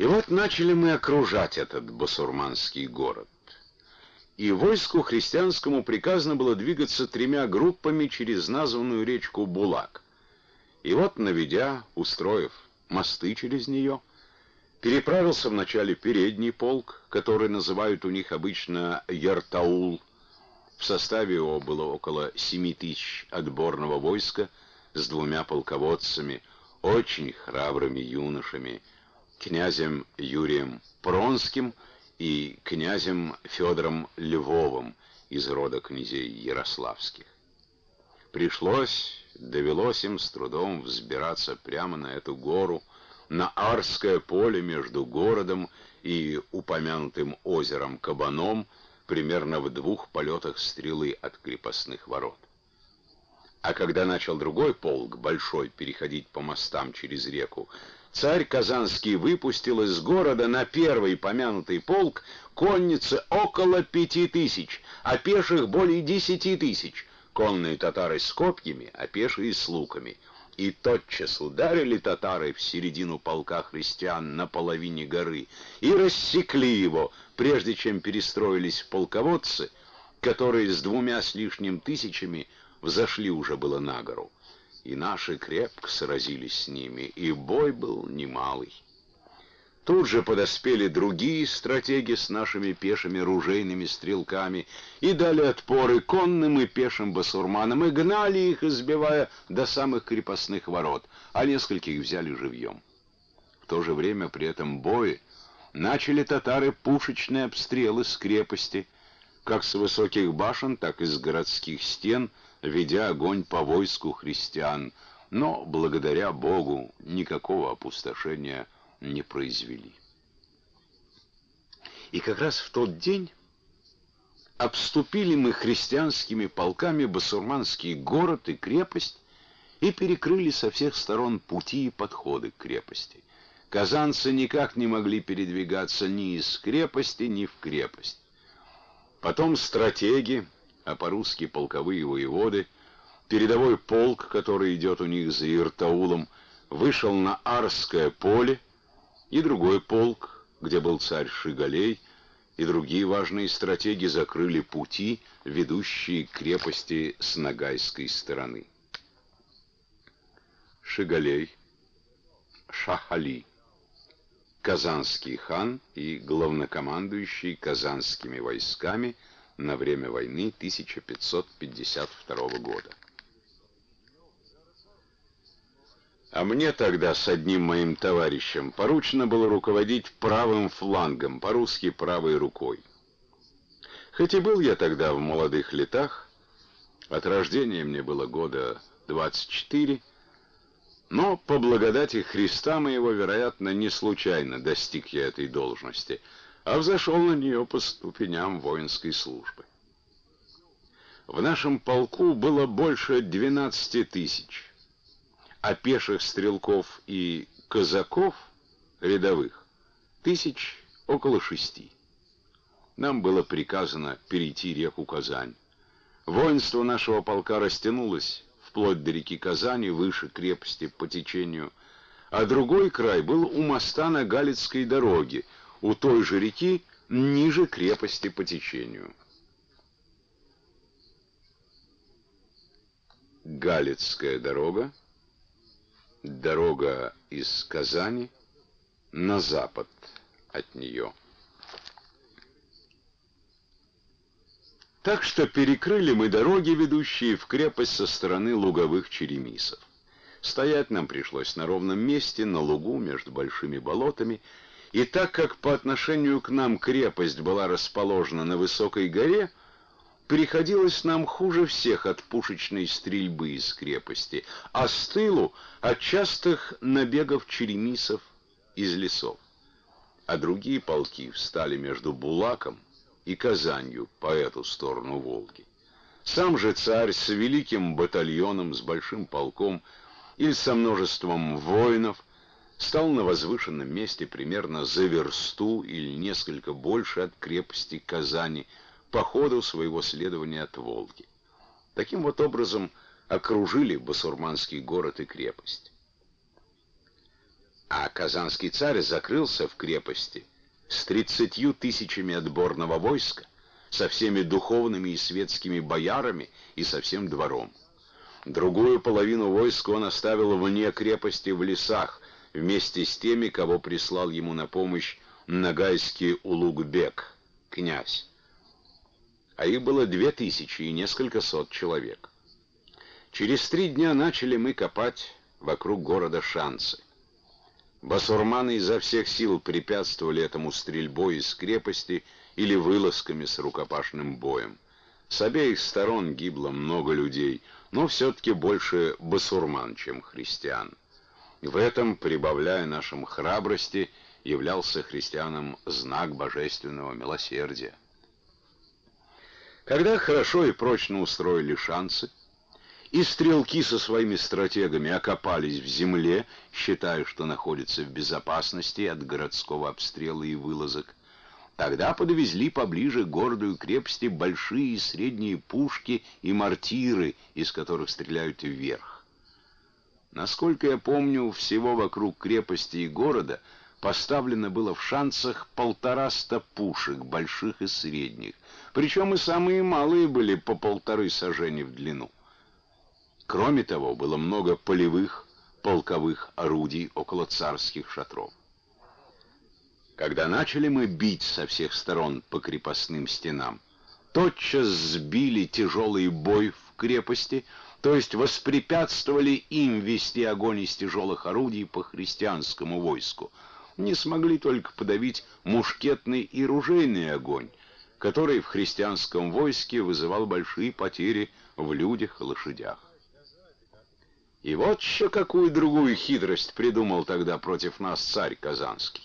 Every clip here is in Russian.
И вот начали мы окружать этот басурманский город. И войску христианскому приказано было двигаться 3 группами через названную речку Булак. И вот, наведя, устроив мосты через нее, переправился вначале передний полк, который называют у них обычно Яртаул. В составе его было около 7000 отборного войска с 2 полководцами, очень храбрыми юношами, князем Юрием Пронским и князем Федором Львовым из рода князей ярославских. Довелось им с трудом взбираться прямо на эту гору, на Арское поле между городом и упомянутым озером Кабаном, примерно в 2 полетах стрелы от крепостных ворот. А когда начал другой полк, большой, переходить по мостам через реку, царь Казанский выпустил из города на первый помянутый полк конницы около 5000, а пеших более 10 000, конные татары с копьями, а пешие с луками. И тотчас ударили татары в середину полка христиан на половине горы и рассекли его, прежде чем перестроились полководцы, которые с 2 с лишним тысячами взошли уже было на гору. И наши крепко сразились с ними, и бой был немалый. Тут же подоспели другие стратеги с нашими пешими ружейными стрелками и дали отпор и конным, и пешим басурманам, и гнали их, избивая до самых крепостных ворот, а нескольких взяли живьем. В то же время при этом бое начали татары пушечные обстрелы с крепости, как с высоких башен, так и с городских стен, ведя огонь по войску христиан, но, благодаря Богу, никакого опустошения не произвели. И как раз в тот день обступили мы христианскими полками басурманский город и крепость и перекрыли со всех сторон пути и подходы к крепости. Казанцы никак не могли передвигаться ни из крепости, ни в крепость. Потом стратеги, а по-русски полковые воеводы, передовой полк, который идет у них за Иртаулом, вышел на Арское поле, и другой полк, где был царь Шигалей, и другие важные стратеги закрыли пути, ведущие к крепости с ногайской стороны. Шигалей, Шах-Али, казанский хан и главнокомандующий казанскими войсками на время войны 1552 года. А мне тогда с одним моим товарищем поручено было руководить правым флангом, по-русски правой рукой. Хоть и был я тогда в молодых летах, от рождения мне было года 24, но по благодати Христа моего, вероятно, не случайно достиг я этой должности, а взошел на нее по ступеням воинской службы. В нашем полку было больше 12 000, а пеших стрелков и казаков рядовых около 6 000. Нам было приказано перейти реку Казань. Воинство нашего полка растянулось вплоть до реки Казани, выше крепости по течению, а другой край был у моста на Галицкой дороге, у той же реки, ниже крепости по течению. Галицкая дорога, дорога из Казани на запад от нее. Так что перекрыли мы дороги, ведущие в крепость со стороны луговых черемисов. Стоять нам пришлось на ровном месте, на лугу между большими болотами, и так как по отношению к нам крепость была расположена на высокой горе, приходилось нам хуже всех от пушечной стрельбы из крепости, а с тылу от частых набегов черемисов из лесов. А другие полки встали между Булаком и Казанью по эту сторону Волги. Сам же царь с великим батальоном, с большим полком или со множеством воинов стал на возвышенном месте примерно за версту или несколько больше от крепости Казани по ходу своего следования от Волги. Таким вот образом окружили басурманский город и крепость. А казанский царь закрылся в крепости с 30 тысячами отборного войска, со всеми духовными и светскими боярами и со всем двором. Другую половину войска он оставил вне крепости в лесах, вместе с теми, кого прислал ему на помощь нагайский Улугбек, князь. А их было 2000 и несколько сот человек. Через 3 дня начали мы копать вокруг города шансы. Басурманы изо всех сил препятствовали этому стрельбой из крепости или вылазками с рукопашным боем. С обеих сторон гибло много людей, но все-таки больше басурман, чем христиан. В этом, прибавляя нашим храбрости, являлся христианам знак божественного милосердия. Когда хорошо и прочно устроили шансы, и стрелки со своими стратегами окопались в земле, считая, что находятся в безопасности от городского обстрела и вылазок, тогда подвезли поближе к городу и крепости большие и средние пушки и мортиры, из которых стреляют вверх. Насколько я помню, всего вокруг крепости и города поставлено было в шансах 150 пушек, больших и средних, причем и самые малые были по 1,5 сажени в длину. Кроме того, было много полевых, полковых орудий около царских шатров. Когда начали мы бить со всех сторон по крепостным стенам, тотчас сбили тяжелый бой в крепости, то есть воспрепятствовали им вести огонь из тяжелых орудий по христианскому войску. Не смогли только подавить мушкетный и ружейный огонь, который в христианском войске вызывал большие потери в людях и лошадях. И вот еще какую другую хитрость придумал тогда против нас царь Казанский.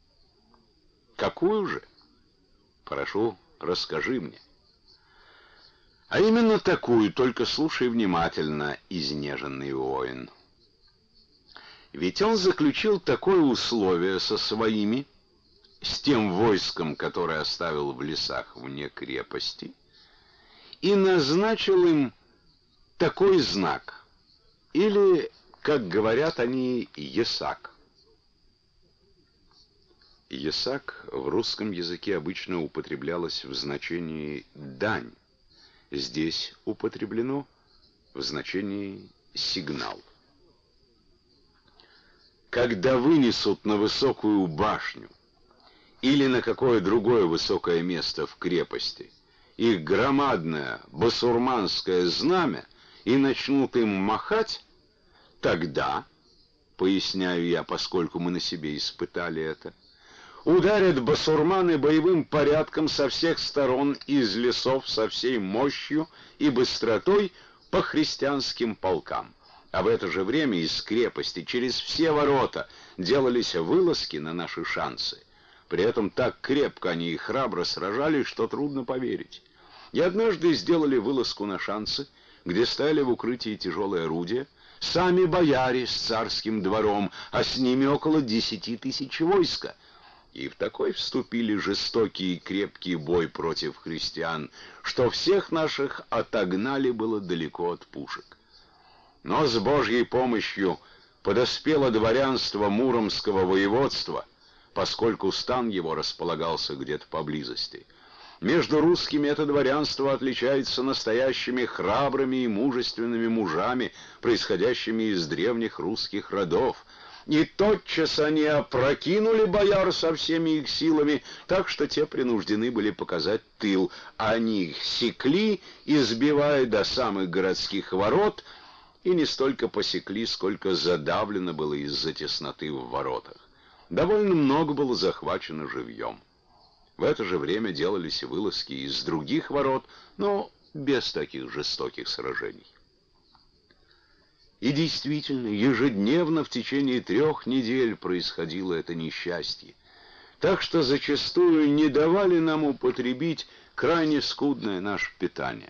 Какую же? Прошу, расскажи мне. А именно такую, только слушай внимательно, изнеженный воин. Ведь он заключил такое условие со своими, с тем войском, которое оставил в лесах вне крепости, и назначил им такой знак, или, как говорят они, ясак. Ясак в русском языке обычно употреблялось в значении «дань». Здесь употреблено в значении «сигнал». Когда вынесут на высокую башню или на какое другое высокое место в крепости их громадное басурманское знамя и начнут им махать, тогда, поясняю я, поскольку мы на себе испытали это, ударят басурманы боевым порядком со всех сторон из лесов со всей мощью и быстротой по христианским полкам. А в это же время из крепости через все ворота делались вылазки на наши шансы. При этом так крепко они и храбро сражались, что трудно поверить. И однажды сделали вылазку на шансы, где стояли в укрытии тяжелые орудия, сами бояре с царским двором, а с ними около 10 тысяч войска. И в такой вступили жестокий и крепкий бой против христиан, что всех наших отогнали было далеко от пушек. Но с Божьей помощью подоспело дворянство Муромского воеводства, поскольку стан его располагался где-то поблизости. Между русскими это дворянство отличается настоящими храбрыми и мужественными мужами, происходящими из древних русских родов. И тотчас они опрокинули бояр со всеми их силами, так что те принуждены были показать тыл. Они их секли, избивая до самых городских ворот, и не столько посекли, сколько задавлено было из-за тесноты в воротах. Довольно много было захвачено живьем. В это же время делались вылазки из других ворот, но без таких жестоких сражений. И действительно, ежедневно в течение 3 недель происходило это несчастье, так что зачастую не давали нам употребить крайне скудное наше питание.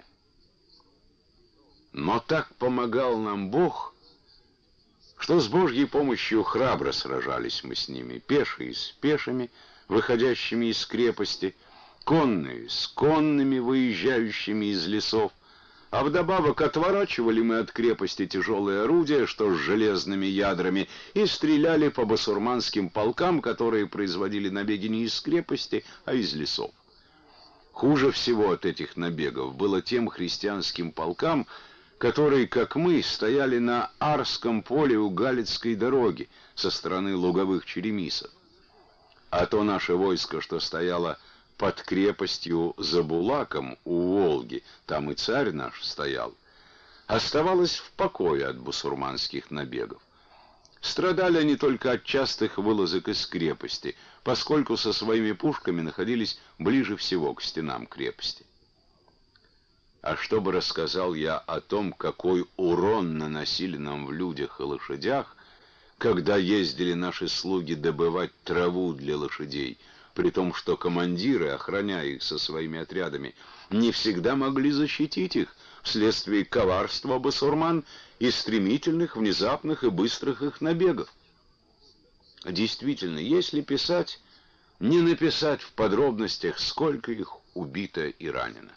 Но так помогал нам Бог, что с Божьей помощью храбро сражались мы с ними, пешие с пешими, выходящими из крепости, конные с конными, выезжающими из лесов, А вдобавок отворачивали мы от крепости тяжелые орудия, что с железными ядрами, и стреляли по басурманским полкам, которые производили набеги не из крепости, а из лесов. Хуже всего от этих набегов было тем христианским полкам, которые, как мы, стояли на Арском поле у Галицкой дороги со стороны луговых черемисов. А то наше войско, что стояло под крепостью за Булаком у Волги, там и царь наш стоял, оставалось в покое от бусурманских набегов. Страдали они только от частых вылазок из крепости, поскольку со своими пушками находились ближе всего к стенам крепости. А чтобы рассказал я о том, какой урон наносили нам в людях и лошадях, когда ездили наши слуги добывать траву для лошадей, при том, что командиры, охраняя их со своими отрядами, не всегда могли защитить их вследствие коварства басурман и стремительных, внезапных и быстрых их набегов. Действительно, если писать, не написать в подробностях, сколько их убито и ранено.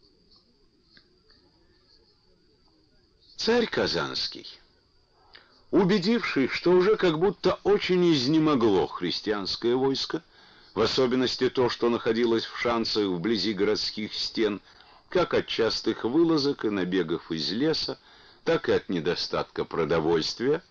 Царь Казанский, убедившись, что уже как будто очень изнемогло христианское войско, в особенности то, что находилось в шансах вблизи городских стен, как от частых вылазок и набегов из леса, так и от недостатка продовольствия,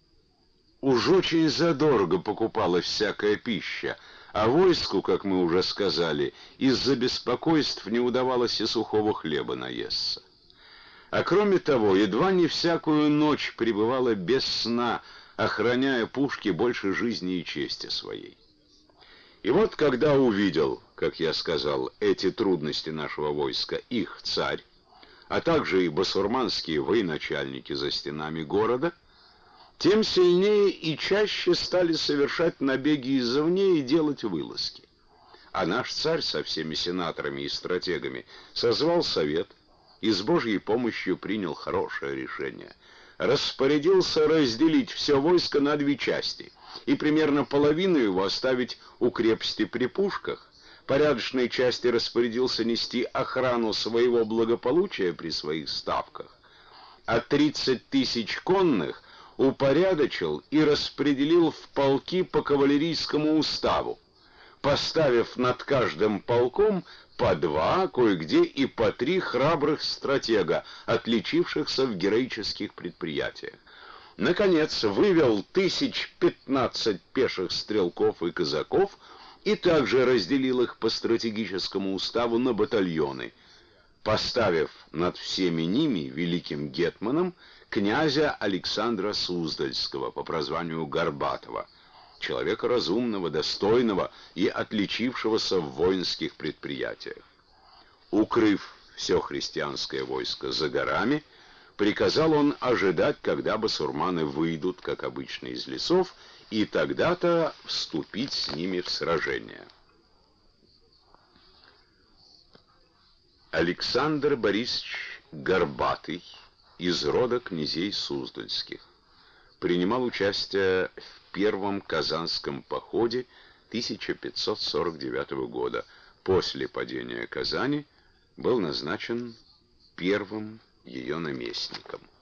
уж очень задорого покупалась всякая пища, а войску, как мы уже сказали, из-за беспокойств не удавалось и сухого хлеба наесться. А кроме того, едва не всякую ночь пребывала без сна, охраняя пушки больше жизни и чести своей. И вот когда увидел, как я сказал, эти трудности нашего войска, их царь, а также и басурманские военачальники за стенами города, тем сильнее и чаще стали совершать набеги извне и делать вылазки. А наш царь со всеми сенаторами и стратегами созвал совет и с Божьей помощью принял хорошее решение. Распорядился разделить все войско на две части и примерно половину его оставить у крепости при пушках. Порядочной части распорядился нести охрану своего благополучия при своих ставках, а 30 тысяч конных упорядочил и распределил в полки по кавалерийскому уставу, поставив над каждым полком по 2, кое-где и по 3 храбрых стратега, отличившихся в героических предприятиях. Наконец, вывел 1015 пеших стрелков и казаков и также разделил их по стратегическому уставу на батальоны, поставив над всеми ними великим гетманом князя Александра Суздальского по прозванию Горбатова, человека разумного, достойного и отличившегося в воинских предприятиях. Укрыв все христианское войско за горами, приказал он ожидать, когда басурманы выйдут, как обычно, из лесов, и тогда-то вступить с ними в сражение. Александр Борисович Горбатый из рода князей Суздальских принимал участие в первом Казанском походе 1549 года. После падения Казани был назначен первым ее наместником.